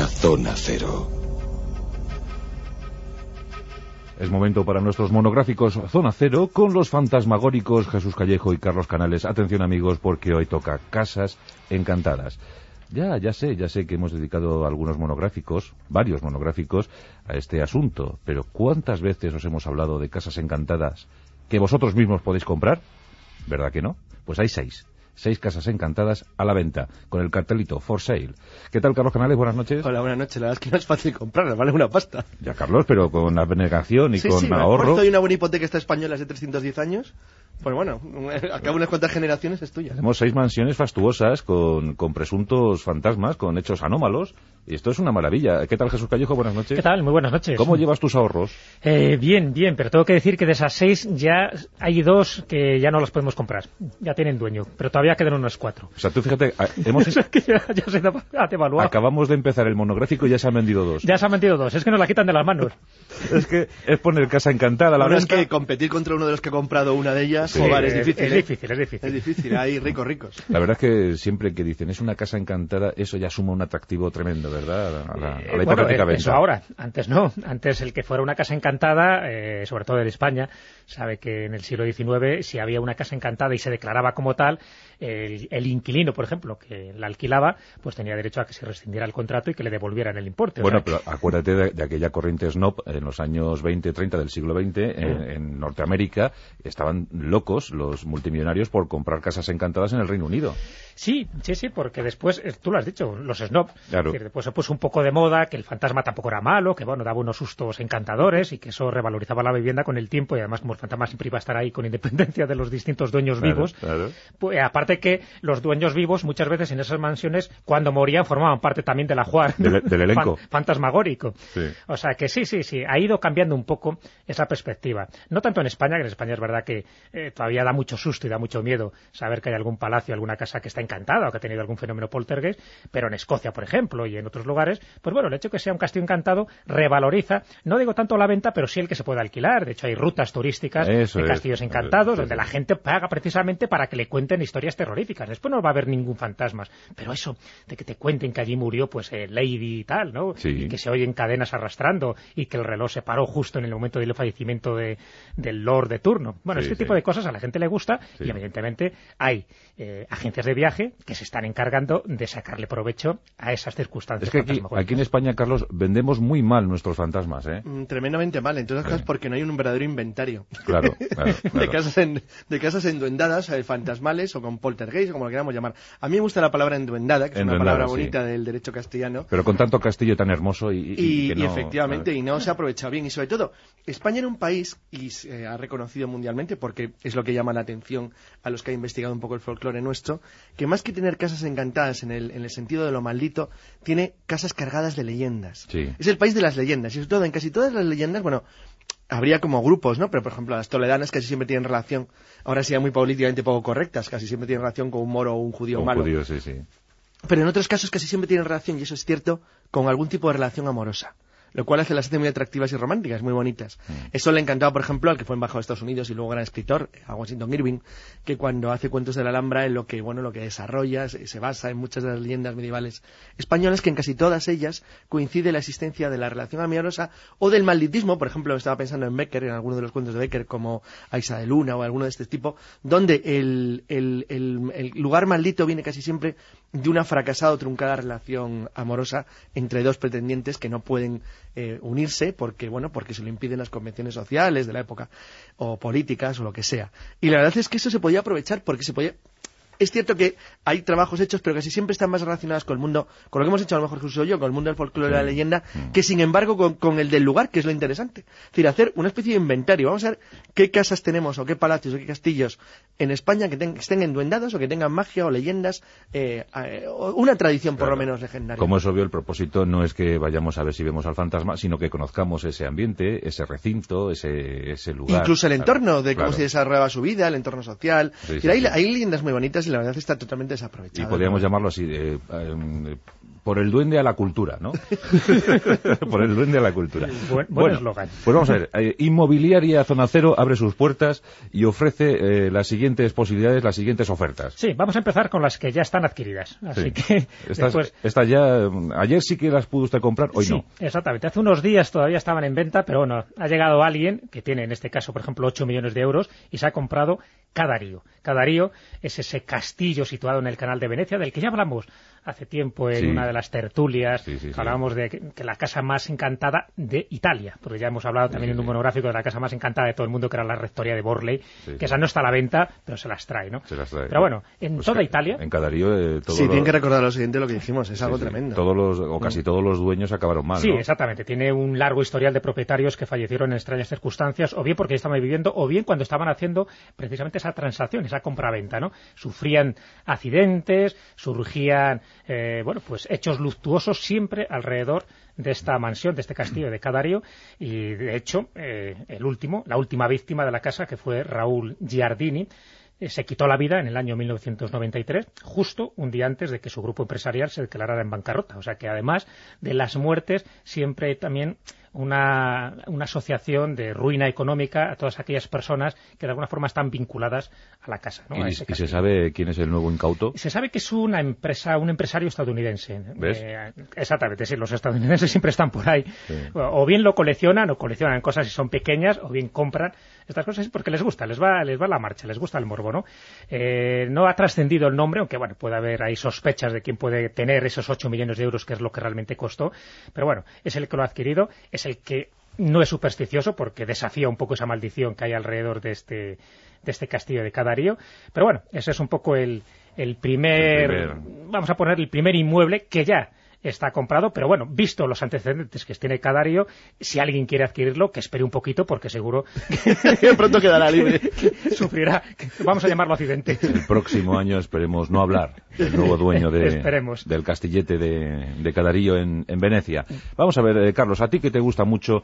La Zona Cero. Es momento para nuestros monográficos Zona Cero con los fantasmagóricos Jesús Callejo y Carlos Canales. Atención amigos, porque hoy toca Casas Encantadas. Ya sé que hemos dedicado algunos monográficos, varios monográficos, a este asunto, pero ¿cuántas veces os hemos hablado de casas encantadas que vosotros mismos podéis comprar? ¿Verdad que no? Pues hay 6 casas encantadas a la venta, con el cartelito For Sale. ¿Qué tal, Carlos Canales? Buenas noches. Hola, buenas noches. La verdad es que no es fácil comprarlas, vale una pasta. Ya, Carlos, pero con abnegación y con ahorro. Sí, hay una buena hipoteca esta española de 310 años. Pues bueno, al cabo de unas cuantas generaciones es tuya. Tenemos 6 mansiones fastuosas con presuntos fantasmas, con hechos anómalos, y esto es una maravilla. ¿Qué tal, Jesús Callejo? Buenas noches. ¿Qué tal? Muy buenas noches. ¿Cómo llevas tus ahorros? Bien, pero tengo que decir que de esas 6 ya hay 2 que ya no las podemos comprar. Ya tienen dueño, pero todavía quedan unas 4. O sea, tú fíjate, hemos... que ya se ha devaluado. Acabamos de empezar el monográfico y ya se han vendido 2. Ya se han vendido 2, es que nos la quitan de las manos. Es que es poner Casa Encantada a la venta. Es que competir contra uno de los que ha comprado una de ellas, sí, joder, es difícil. Es difícil, hay ricos. La verdad es que siempre que dicen es una casa encantada, eso ya suma un atractivo tremendo, ¿verdad? A la hipotética venta. Eso ahora, antes no. Antes el que fuera una casa encantada, sobre todo en España, sabe que en el siglo XIX, si había una casa encantada y se declaraba como tal, el inquilino, por ejemplo, que la alquilaba, pues tenía derecho a que se rescindiera el contrato y que le devolvieran el importe. Bueno, pero acuérdate de aquella corriente snob en los años 20-30 del siglo XX, en Norteamérica, estaban locos los multimillonarios por comprar casas encantadas en el Reino Unido. Sí, porque después, tú lo has dicho, los snob, claro. Es decir, después se puso un poco de moda que el fantasma tampoco era malo, que bueno, daba unos sustos encantadores y que eso revalorizaba la vivienda con el tiempo, y además como el fantasma siempre iba a estar ahí con independencia de los distintos dueños vivos, pues aparte que los dueños vivos muchas veces en esas mansiones cuando morían formaban parte también del ajuar del elenco fantasmagórico. Sí. O sea que sí, ha ido cambiando un poco esa perspectiva. No tanto en España, que en España es verdad que todavía da mucho susto y da mucho miedo saber que hay algún palacio, alguna casa que está encantada o que ha tenido algún fenómeno poltergeist, pero en Escocia, por ejemplo, y en otros lugares, pues bueno, el hecho de que sea un castillo encantado revaloriza, no digo tanto la venta, pero sí el que se pueda alquilar. De hecho, hay rutas turísticas de castillos encantados donde la gente paga precisamente para que le cuenten historias terroríficas. Después no va a haber ningún fantasma, pero eso de que te cuenten que allí murió pues Lady y tal, ¿no? Sí. Y que se oyen cadenas arrastrando y que el reloj se paró justo en el momento del fallecimiento del Lord de turno. Bueno, tipo de cosas a la gente le gusta y evidentemente hay agencias de viaje que se están encargando de sacarle provecho a esas circunstancias. Es que aquí en España, Carlos, vendemos muy mal nuestros fantasmas, ¿eh? Tremendamente mal, en todas las cosas porque no hay un verdadero inventario. Claro. de casas enduendadas, fantasmales o con poltergeist, como lo queramos llamar. A mí me gusta la palabra enduendada, que es una palabra bonita del derecho castellano. Pero con tanto castillo tan hermoso y no, efectivamente, y no se ha aprovechado bien. Y sobre todo, España era un país, y se ha reconocido mundialmente, porque es lo que llama la atención a los que han investigado un poco el folclore nuestro, que más que tener casas encantadas en el sentido de lo maldito, tiene casas cargadas de leyendas. Sí. Es el país de las leyendas, y sobre todo en casi todas las leyendas, bueno, habría como grupos, ¿no? Pero, por ejemplo, las toledanas casi siempre tienen relación, ahora sí muy políticamente poco correctas, casi siempre tienen relación con un moro o un judío malo. Un judío, sí. Pero en otros casos casi siempre tienen relación, y eso es cierto, con algún tipo de relación amorosa. Lo cual las hace muy atractivas y románticas, muy bonitas. Eso le encantaba, por ejemplo, al que fue embajador de Estados Unidos y luego gran escritor, a Washington Irving, que cuando hace Cuentos de la Alhambra, en lo que desarrolla, se basa en muchas de las leyendas medievales españolas, que en casi todas ellas coincide la existencia de la relación amorosa o del malditismo. Por ejemplo, estaba pensando en Becker, en algunos de los cuentos de Becker, como Aisa de Luna o alguno de este tipo, donde el lugar maldito viene casi siempre de una fracasada o truncada relación amorosa entre dos pretendientes que no pueden unirse porque se lo impiden las convenciones sociales de la época o políticas o lo que sea. Y la verdad es que eso se podía aprovechar porque se podía... Es cierto que hay trabajos hechos, pero casi siempre están más relacionados con el mundo, con lo que hemos hecho a lo mejor Jesús y yo, con el mundo del folclore y la leyenda, que sin embargo con el del lugar, que es lo interesante. Es decir, hacer una especie de inventario. Vamos a ver qué casas tenemos, o qué palacios, o qué castillos en España que estén enduendados, o que tengan magia o leyendas, una tradición por lo menos legendaria. Como es obvio, el propósito no es que vayamos a ver si vemos al fantasma, sino que conozcamos ese ambiente, ese recinto, ese lugar. Incluso el entorno, de cómo se desarrollaba su vida, el entorno social. Hay leyendas muy bonitas y la verdad está totalmente desaprovechada. Y podríamos llamarlo así, por el duende a la cultura, ¿no? Por el duende a la cultura. Buen eslogan. Pues vamos a ver. Inmobiliaria Zona Cero abre sus puertas y ofrece las siguientes posibilidades, las siguientes ofertas. Sí, vamos a empezar con las que ya están adquiridas. Así que Estas ya... Ayer sí que las pudo usted comprar, hoy sí, no. Exactamente. Hace unos días todavía estaban en venta, pero bueno, ha llegado alguien que tiene, en este caso, por ejemplo, 8 millones de euros y se ha comprado Cadario. Cadario es ese castillo situado en el Canal de Venecia, del que ya hablamos hace tiempo en una de las tertulias. Hablábamos de que la casa más encantada de Italia, porque ya hemos hablado también en un monográfico de la casa más encantada de todo el mundo, que era la Rectoría de Borley, que esa no está a la venta, pero se las trae, ¿no? Se las trae. Pero bueno, en toda Italia... En Cadario... tienen que recordar lo siguiente, lo que dijimos, es algo tremendo. Casi todos los dueños acabaron mal, Sí, ¿no? exactamente. Tiene un largo historial de propietarios que fallecieron en extrañas circunstancias, o bien porque estaban viviendo, o bien cuando estaban haciendo precisamente esa transacción, esa compra-venta, ¿no? Sufrían accidentes, surgían, pues hechos luctuosos siempre alrededor de esta mansión, de este castillo de Cadario, y de hecho, la última víctima de la casa, que fue Raúl Giardini, se quitó la vida en el año 1993, justo un día antes de que su grupo empresarial se declarara en bancarrota. O sea que además de las muertes, siempre hay también una asociación de ruina económica a todas aquellas personas que de alguna forma están vinculadas a la casa, ¿no? ¿Y se sabe quién es el nuevo incauto? Se sabe que es un empresario estadounidense. ¿Ves? Exactamente, sí, los estadounidenses siempre están por ahí. Sí. O bien lo coleccionan, o coleccionan cosas si son pequeñas, o bien compran estas cosas porque les gusta, les va la marcha, les gusta el morbo, ¿no? No ha trascendido el nombre, aunque bueno, puede haber ahí sospechas de quién puede tener esos 8 millones de euros, que es lo que realmente costó, pero bueno, es el que lo ha adquirido, es el que no es supersticioso porque desafía un poco esa maldición que hay alrededor de este castillo de Cadario, pero bueno, ese es un poco el primer, vamos a poner el primer inmueble que ya está comprado, pero bueno, visto los antecedentes que tiene Cadario, si alguien quiere adquirirlo, que espere un poquito, porque seguro que pronto quedará libre. Sufrirá, vamos a llamarlo accidente. El próximo año esperemos no hablar del nuevo dueño del castillete de Cadario en Venecia. Vamos a ver, Carlos, a ti que te gusta mucho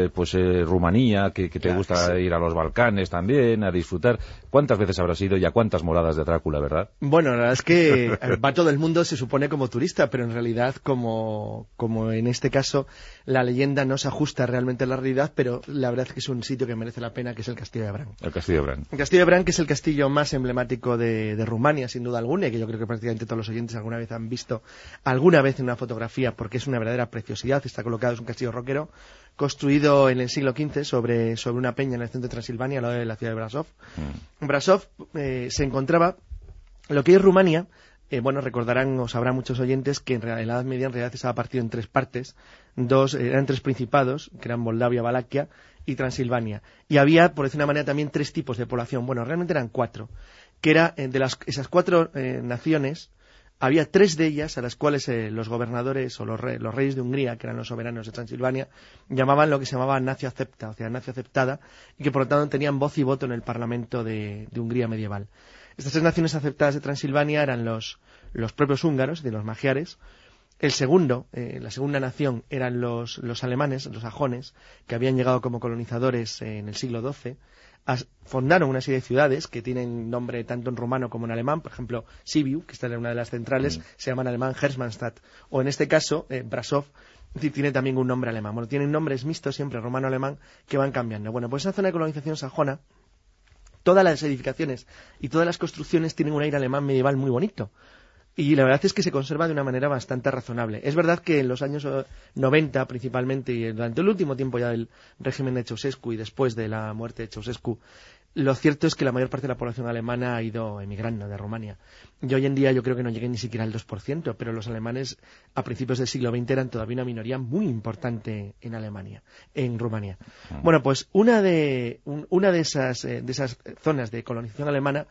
Rumanía, que te gusta ir a los Balcanes también, a disfrutar, ¿cuántas veces habrás ido y a cuántas moradas de Drácula, verdad? Bueno, la verdad es que va todo el mundo, se supone, como turista, pero en realidad como en este caso la leyenda no se ajusta realmente a la realidad, pero la verdad es que es un sitio que merece la pena, que es el Castillo de Bran. El Castillo de Bran. El Castillo de Bran, que es el castillo más emblemático de Rumania, sin duda alguna, y que yo creo que prácticamente todos los oyentes alguna vez han visto alguna vez en una fotografía, porque es una verdadera preciosidad. Está colocado, es un castillo roquero, construido en el siglo XV sobre una peña en el centro de Transilvania, al lado de la ciudad de Brasov. Brasov se encontraba, lo que es Rumania. Recordarán o sabrán muchos oyentes que en la Edad Media en realidad estaba partido en tres partes. Eran tres principados, que eran Moldavia, Valaquia y Transilvania. Y había, por decir una manera, también tres tipos de población. Bueno, realmente eran cuatro. Que era, esas cuatro naciones, había tres de ellas a las cuales los gobernadores o los reyes de Hungría, que eran los soberanos de Transilvania, llamaban lo que se llamaba nacio acepta, o sea, nacio aceptada, y que por lo tanto tenían voz y voto en el Parlamento de Hungría medieval. Estas tres naciones aceptadas de Transilvania eran los propios húngaros, de los magiares. La segunda nación eran los alemanes, los sajones, que habían llegado como colonizadores en el siglo XII. Fundaron una serie de ciudades que tienen nombre tanto en rumano como en alemán. Por ejemplo, Sibiu, que está en una de las centrales, se llama en alemán Hermannstadt. O en este caso, Brasov tiene también un nombre alemán. Bueno, tienen nombres mixtos siempre, rumano-alemán, que van cambiando. Bueno, pues esa zona de colonización sajona, todas las edificaciones y todas las construcciones tienen un aire alemán medieval muy bonito. Y la verdad es que se conserva de una manera bastante razonable. Es verdad que en los años 90, principalmente, y durante el último tiempo ya del régimen de Ceausescu y después de la muerte de Ceausescu, lo cierto es que la mayor parte de la población alemana ha ido emigrando de Rumania. Y hoy en día yo creo que no llegué ni siquiera al 2%, pero los alemanes a principios del siglo XX eran todavía una minoría muy importante en Rumania. Bueno, pues una de esas zonas de colonización alemana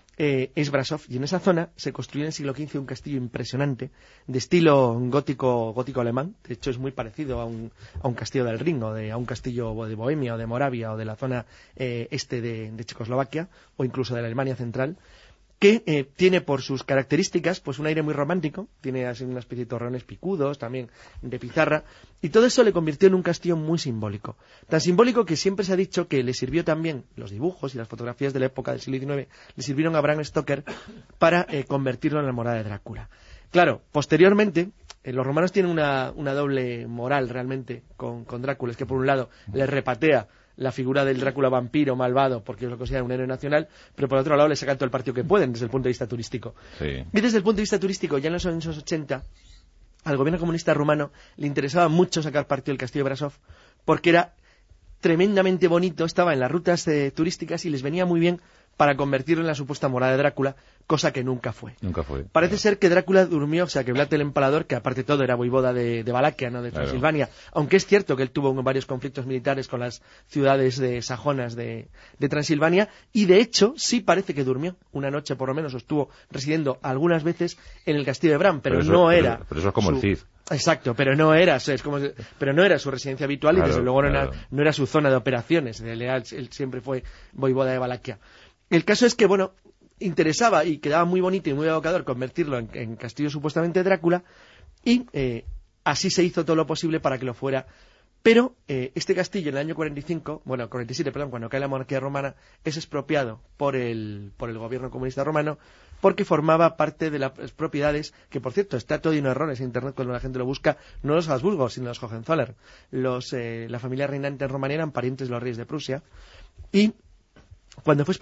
es Brasov, y en esa zona se construyó en el siglo XV un castillo impresionante de estilo gótico alemán. De hecho es muy parecido a un castillo del Rin, o a un castillo de Bohemia o de Moravia o de la zona este de Checoslovaquia o incluso de la Alemania central, que tiene por sus características pues un aire muy romántico, tiene así una especie de torreones picudos, también de pizarra, y todo eso le convirtió en un castillo muy simbólico. Tan simbólico que siempre se ha dicho que le sirvió también, los dibujos y las fotografías de la época del siglo XIX, le sirvieron a Bram Stoker para convertirlo en la morada de Drácula. Claro, posteriormente, los romanos tienen una doble moral realmente con Drácula, es que por un lado les repatea la figura del Drácula vampiro malvado porque lo consideran un héroe nacional, pero por otro lado le sacan todo el partido que pueden desde el punto de vista turístico. Sí. Y desde el punto de vista turístico, ya en los años 80, al gobierno comunista rumano le interesaba mucho sacar partido del castillo de Brasov porque era tremendamente bonito, estaba en las rutas turísticas y les venía muy bien para convertirlo en la supuesta morada de Drácula, cosa que nunca fue. Nunca fue. Parece ser que Drácula durmió, o sea, que Vlad el Empalador, que aparte de todo era voivoda de Valaquia, no de Transilvania, aunque es cierto que él tuvo varios conflictos militares con las ciudades sajonas de Transilvania, y de hecho sí parece que durmió una noche por lo menos, o estuvo residiendo algunas veces en el castillo de Bran, pero no era... Pero eso es como el Cid. Exacto, pero no era su residencia habitual, claro, y desde luego no era su zona de operaciones. Él siempre fue voivoda de Valaquia. El caso es que, bueno, interesaba y quedaba muy bonito y muy evocador convertirlo en castillo supuestamente de Drácula, y así se hizo todo lo posible para que lo fuera. Pero este castillo en el año 47, cuando cae la monarquía romana, es expropiado por el gobierno comunista romano porque formaba parte de las propiedades, que por cierto está todo lleno de errores en internet cuando la gente lo busca, no los Habsburgos, sino los Hohenzollern. La familia reinante en Rumanía eran parientes de los reyes de Prusia, y cuando fue